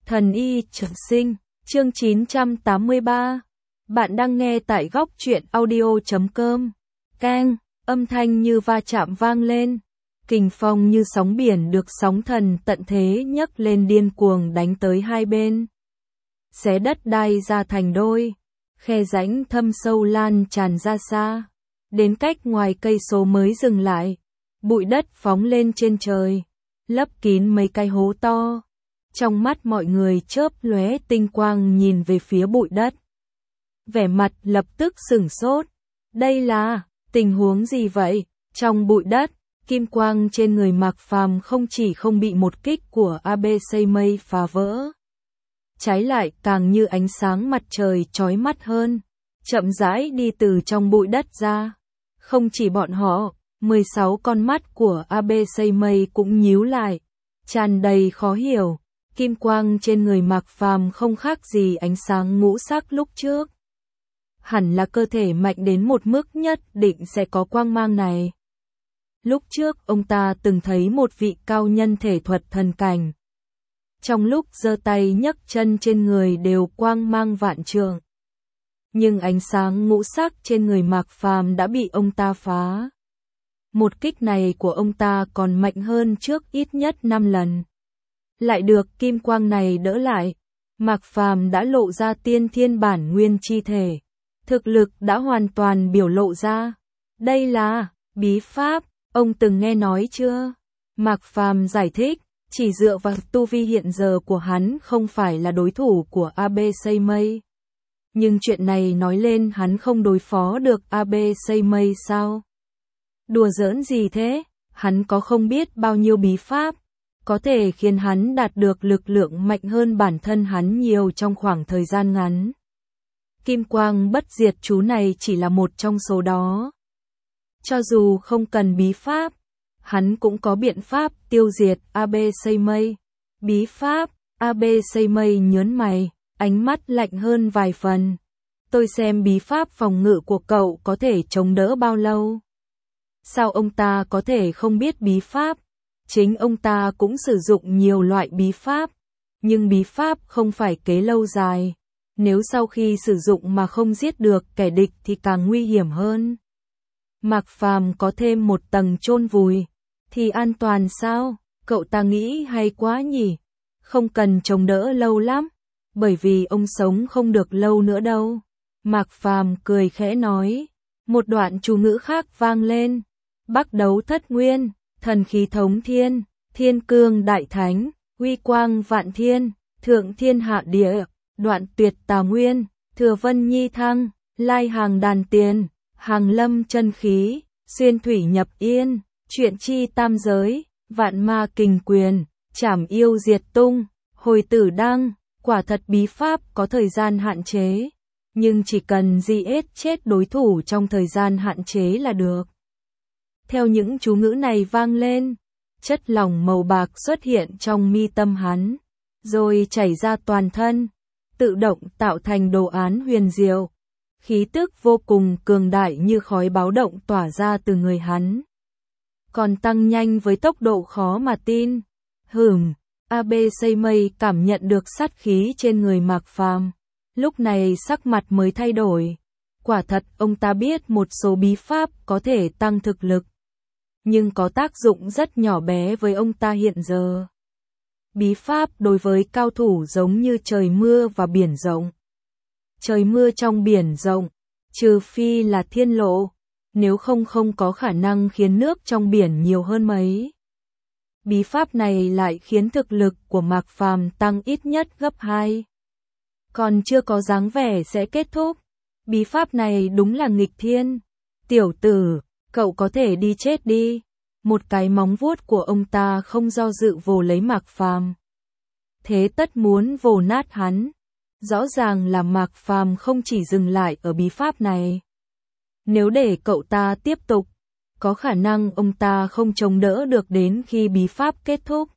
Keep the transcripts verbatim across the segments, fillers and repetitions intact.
Thần y trường sinh, chương chín trăm tám mươi ba. Bạn đang nghe tại góc truyện audio chấm com. Keng, âm thanh như va chạm vang lên. Kình phong như sóng biển được sóng thần tận thế nhấc lên điên cuồng đánh tới hai bên. Xé đất đai ra thành đôi. Khe rãnh thâm sâu lan tràn ra xa. Đến cách ngoài cây số mới dừng lại. Bụi đất phóng lên trên trời. Lấp kín mấy cái hố to. Trong mắt mọi người chớp lóe tinh quang nhìn về phía bụi đất. Vẻ mặt lập tức sửng sốt. Đây là tình huống gì vậy? Trong bụi đất, kim quang trên người Mạc Phàm không chỉ không bị một kích của a bê xê mây phá vỡ. Trái lại càng như ánh sáng mặt trời chói mắt hơn. Chậm rãi đi từ trong bụi đất ra. Không chỉ bọn họ, mười sáu con mắt của a bê xê mây cũng nhíu lại. Tràn đầy khó hiểu. Kim quang trên người Mạc Phàm không khác gì ánh sáng ngũ sắc lúc trước. Hẳn là cơ thể mạnh đến một mức nhất định sẽ có quang mang này. Lúc trước ông ta từng thấy một vị cao nhân thể thuật thần cảnh. Trong lúc giơ tay nhấc chân trên người đều quang mang vạn trượng. Nhưng ánh sáng ngũ sắc trên người Mạc Phàm đã bị ông ta phá. Một kích này của ông ta còn mạnh hơn trước ít nhất năm lần. Lại được kim quang này đỡ lại, Mạc Phàm đã lộ ra tiên thiên bản nguyên chi thể. Thực lực đã hoàn toàn biểu lộ ra. Đây là bí pháp, ông từng nghe nói chưa? Mạc Phàm giải thích, chỉ dựa vào tu vi hiện giờ của hắn không phải là đối thủ của a bê xê mây. Nhưng chuyện này nói lên hắn không đối phó được a bê xê mây sao? Đùa giỡn gì thế? Hắn có không biết bao nhiêu bí pháp. Có thể khiến hắn đạt được lực lượng mạnh hơn bản thân hắn nhiều trong khoảng thời gian ngắn. Kim quang bất diệt chú này chỉ là một trong số đó. Cho dù không cần bí pháp, hắn cũng có biện pháp tiêu diệt a bê xê mây. Bí pháp, a bê xê mây nhớn mày, ánh mắt lạnh hơn vài phần. Tôi xem bí pháp phòng ngự của cậu có thể chống đỡ bao lâu. Sao ông ta có thể không biết bí pháp? Chính ông ta cũng sử dụng nhiều loại bí pháp, nhưng bí pháp không phải kế lâu dài. Nếu sau khi sử dụng mà không giết được kẻ địch thì càng nguy hiểm hơn. Mạc Phàm có thêm một tầng chôn vùi, thì an toàn sao? Cậu ta nghĩ hay quá nhỉ? Không cần chống đỡ lâu lắm, bởi vì ông sống không được lâu nữa đâu. Mạc Phàm cười khẽ nói, một đoạn chú ngữ khác vang lên. Bắc đấu thất nguyên. Thần khí thống thiên, thiên cương đại thánh, uy quang vạn thiên, thượng thiên hạ địa, đoạn tuyệt tà nguyên, thừa vân nhi thăng, lai hàng đàn tiền, hàng lâm chân khí, xuyên thủy nhập yên, truyện chi tam giới, vạn ma kình quyền, trảm yêu diệt tung, hồi tử đăng. Quả thật bí pháp có thời gian hạn chế, nhưng chỉ cần giết chết đối thủ trong thời gian hạn chế là được. Theo những chú ngữ này vang lên, chất lỏng màu bạc xuất hiện trong mi tâm hắn, rồi chảy ra toàn thân, tự động tạo thành đồ án huyền diệu. Khí tức vô cùng cường đại như khói báo động tỏa ra từ người hắn. Còn tăng nhanh với tốc độ khó mà tin. Hửm, a bê xê mây cảm nhận được sát khí trên người Mạc Phàm. Lúc này sắc mặt mới thay đổi. Quả thật ông ta biết một số bí pháp có thể tăng thực lực. Nhưng có tác dụng rất nhỏ bé với ông ta hiện giờ. Bí pháp đối với cao thủ giống như trời mưa và biển rộng. Trời mưa trong biển rộng, trừ phi là thiên lộ, nếu không không có khả năng khiến nước trong biển nhiều hơn mấy. Bí pháp này lại khiến thực lực của Mạc Phàm tăng ít nhất gấp hai. Còn chưa có dáng vẻ sẽ kết thúc. Bí pháp này đúng là nghịch thiên. Tiểu tử, cậu có thể đi chết đi. Một cái móng vuốt của ông ta không do dự vồ lấy Mạc Phàm. Thế tất muốn vồ nát hắn. Rõ ràng là Mạc Phàm không chỉ dừng lại ở bí pháp này. Nếu để cậu ta tiếp tục, có khả năng ông ta không chống đỡ được đến khi bí pháp kết thúc.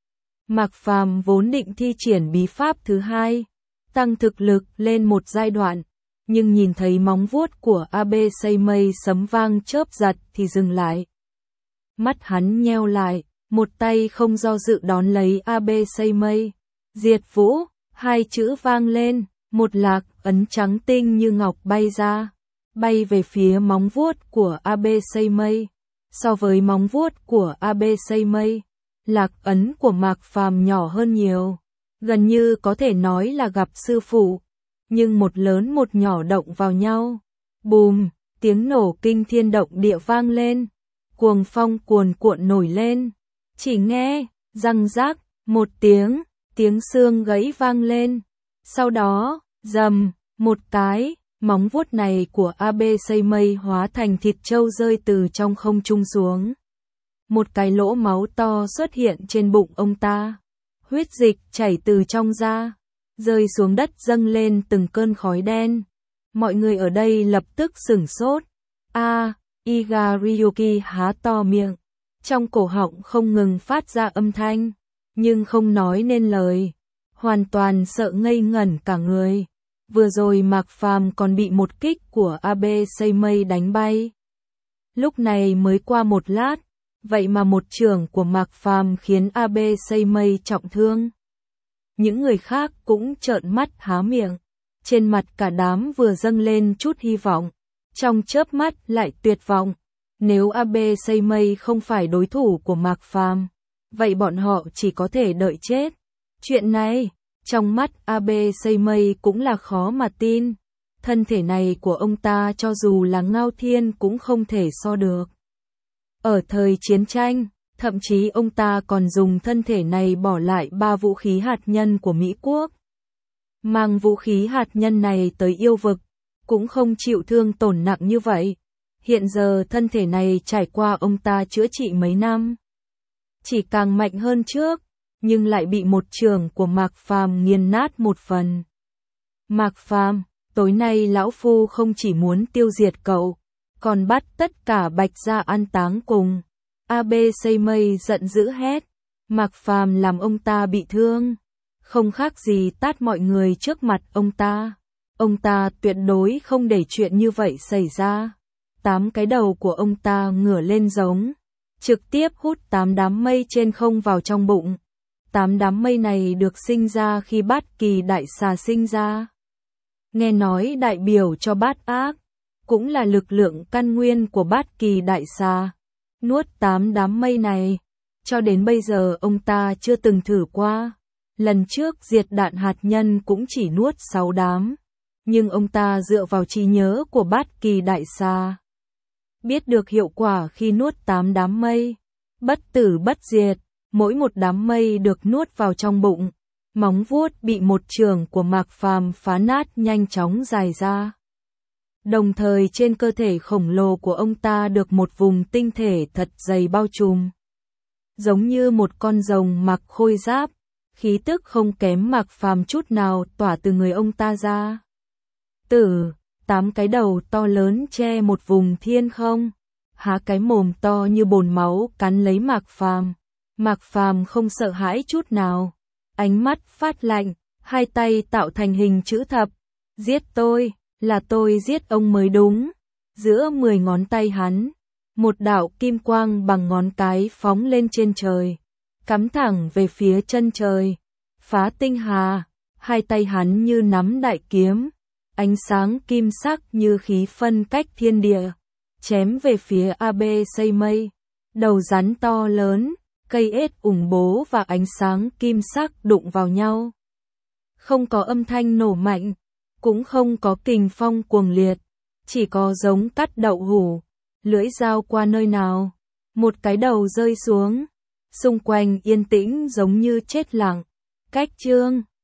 Mạc Phàm vốn định thi triển bí pháp thứ hai, tăng thực lực lên một giai đoạn. Nhưng nhìn thấy móng vuốt của a bê xê mây sấm vang chớp giật thì dừng lại. Mắt hắn nheo lại, một tay không do dự đón lấy a bê xê mây. Diệt Vũ, hai chữ vang lên, một lạc ấn trắng tinh như ngọc bay ra, bay về phía móng vuốt của a bê xây mây. So với móng vuốt của a bê xây mây, lạc ấn của Mạc Phàm nhỏ hơn nhiều, gần như có thể nói là gặp sư phụ, nhưng một lớn một nhỏ động vào nhau. Bùm, tiếng nổ kinh thiên động địa vang lên, cuồng phong cuồn cuộn nổi lên, chỉ nghe, răng rác, một tiếng, tiếng xương gãy vang lên. Sau đó, rầm, một cái, móng vuốt này của a bê xây mây hóa thành thịt trâu rơi từ trong không trung xuống. Một cái lỗ máu to xuất hiện trên bụng ông ta. Huyết dịch chảy từ trong da, rơi xuống đất dâng lên từng cơn khói đen. Mọi người ở đây lập tức sửng sốt. A, à, Iga Ryuki há to miệng, trong cổ họng không ngừng phát ra âm thanh, nhưng không nói nên lời, hoàn toàn sợ ngây ngẩn cả người. Vừa rồi Mạc Phàm còn bị một kích của a bê xây mây đánh bay. Lúc này mới qua một lát, vậy mà một chưởng của Mạc Phàm khiến a bê xây mây trọng thương. Những người khác cũng trợn mắt há miệng, trên mặt cả đám vừa dâng lên chút hy vọng, trong chớp mắt lại tuyệt vọng. Nếu a bê xây mây không phải đối thủ của Mạc Phàm, vậy bọn họ chỉ có thể đợi chết. Chuyện này, trong mắt a bê xây mây cũng là khó mà tin. Thân thể này của ông ta cho dù là Ngao Thiên cũng không thể so được. Ở thời chiến tranh, thậm chí ông ta còn dùng thân thể này bỏ lại ba vũ khí hạt nhân của Mỹ Quốc. Mang vũ khí hạt nhân này tới yêu vực, cũng không chịu thương tổn nặng như vậy. Hiện giờ thân thể này trải qua ông ta chữa trị mấy năm, chỉ càng mạnh hơn trước, nhưng lại bị một chưởng của Mạc Phàm nghiền nát một phần. Mạc Phàm, tối nay lão phu không chỉ muốn tiêu diệt cậu, còn bắt tất cả Bạch gia an táng cùng. a bê xây mây giận dữ hét. Mạc Phàm làm ông ta bị thương, không khác gì tát mọi người trước mặt ông ta. Ông ta tuyệt đối không để chuyện như vậy xảy ra. Tám cái đầu của ông ta ngửa lên giống, trực tiếp hút tám đám mây trên không vào trong bụng. Tám đám mây này được sinh ra khi Bát Kỳ Đại Xà sinh ra. Nghe nói đại biểu cho bát ác, cũng là lực lượng căn nguyên của Bát Kỳ Đại Xà. Nuốt tám đám mây này, cho đến bây giờ ông ta chưa từng thử qua. Lần trước diệt đạn hạt nhân cũng chỉ nuốt sáu đám, nhưng ông ta dựa vào trí nhớ của Bát Kỳ Đại Xà, biết được hiệu quả khi nuốt tám đám mây. Bất tử bất diệt, mỗi một đám mây được nuốt vào trong bụng, móng vuốt bị một chưởng của Mạc Phàm phá nát nhanh chóng dài ra. Đồng thời trên cơ thể khổng lồ của ông ta được một vùng tinh thể thật dày bao trùm. Giống như một con rồng mặc khôi giáp, khí tức không kém Mạc Phàm chút nào tỏa từ người ông ta ra. Tử, tám cái đầu to lớn che một vùng thiên không, há cái mồm to như bồn máu cắn lấy Mạc Phàm. Mạc Phàm không sợ hãi chút nào, ánh mắt phát lạnh, hai tay tạo thành hình chữ thập. Giết tôi, là tôi giết ông mới đúng. Giữa mười ngón tay hắn, một đạo kim quang bằng ngón cái phóng lên trên trời, cắm thẳng về phía chân trời, phá tinh hà. Hai tay hắn như nắm đại kiếm, ánh sáng kim sắc như khí phân cách thiên địa, chém về phía a bê xây mây. Đầu rắn to lớn, cây ếch ủng bố và ánh sáng kim sắc đụng vào nhau. Không có âm thanh nổ mạnh, cũng không có kình phong cuồng liệt, chỉ có giống cắt đậu hủ, lưỡi dao qua nơi nào, một cái đầu rơi xuống, xung quanh yên tĩnh giống như chết lặng. Cách chương